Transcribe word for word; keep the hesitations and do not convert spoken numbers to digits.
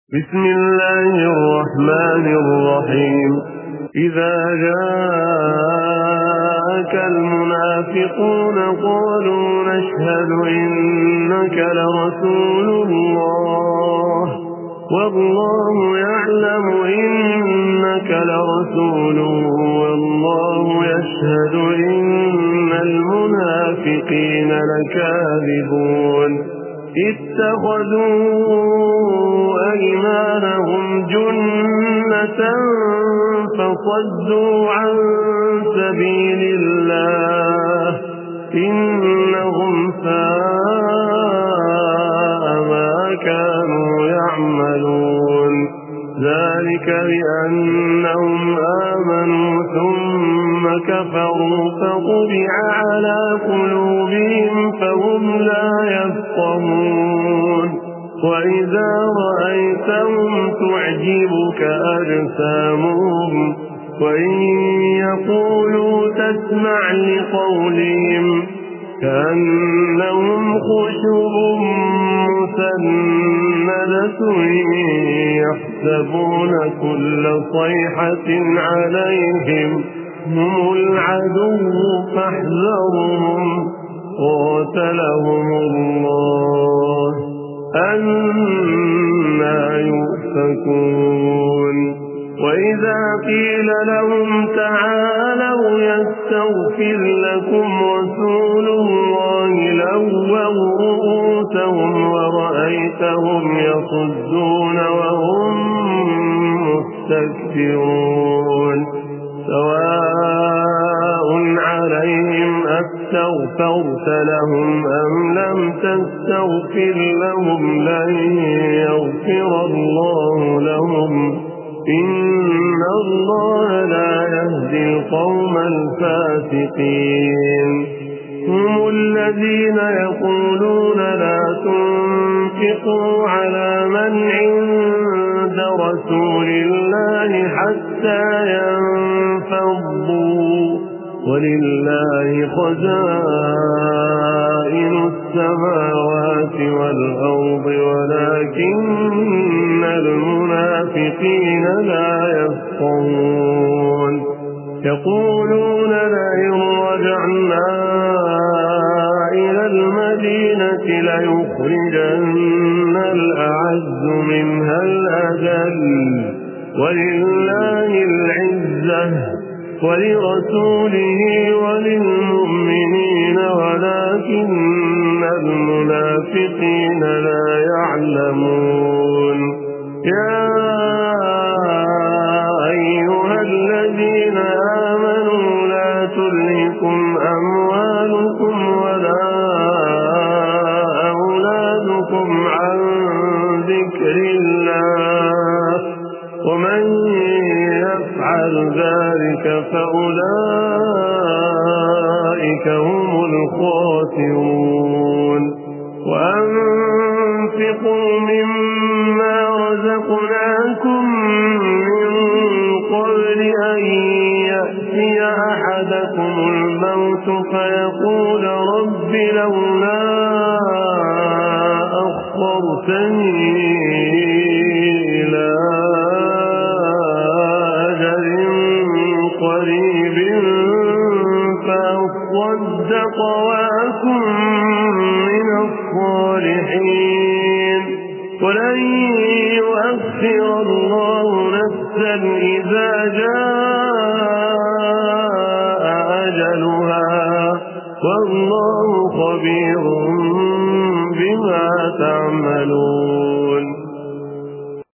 بسم الله الرحمن الرحيم إذا جاءك المنافقون قالوا نشهد إنك لرسول الله والله يعلم إنك لرسوله والله يشهد إن المنافقين لكاذبون اتخذوا أيمانهم جنة فصدوا عن سبيل الله إنهم ساء ما كانوا يعملون ذلك بأنهم آمنوا ثم كفروا فطبع على قلوبهم فهم لا يفقهون وإذا رأيتهم تعجبك أجسامهم وإن يقولوا تسمع لقولهم كأنهم خشب مسندة يحسبون كل صيحة عليهم هم العدو فاحذرهم قاتلهم الله أنى يؤفكون وإذا قيل لهم تعالوا يستغفر لكم رسول الله لووا رؤوسهم ورأيتهم يصدون وهم مستكبرون سواء عليهم أستغفرت لهم أم لم تستغفر لهم لن يغفر الله لهم إن الله لا يهدي القوم الفاسقين هم الذين يقولون لا تنفقوا على من عند رسول الله حتى ينفضوا ولله خزائن السماوات والأرض ولكن المنافقين لا يفقهون يقولون لئن رجعنا إلى المدينة ليخرجن الأعز منها الأذل ولله العزة ولرسوله وللمؤمنين ولكن المنافقين لا يعلمون يا أيها الذين آمنوا لا تلهكم أموالكم ولا أولادكم عن ذكر الله ومن يفعل ذلك فأولئك هم الخاسرون وأنفقوا مما رزقناكم من قبل أن يأتي أحدكم الموت فيقول رب لولا أخرتني إلى فأصدق وأكن من الصالحين ولن يؤخر الله نفسا إذا جاء أجلها والله خبير بما تعملون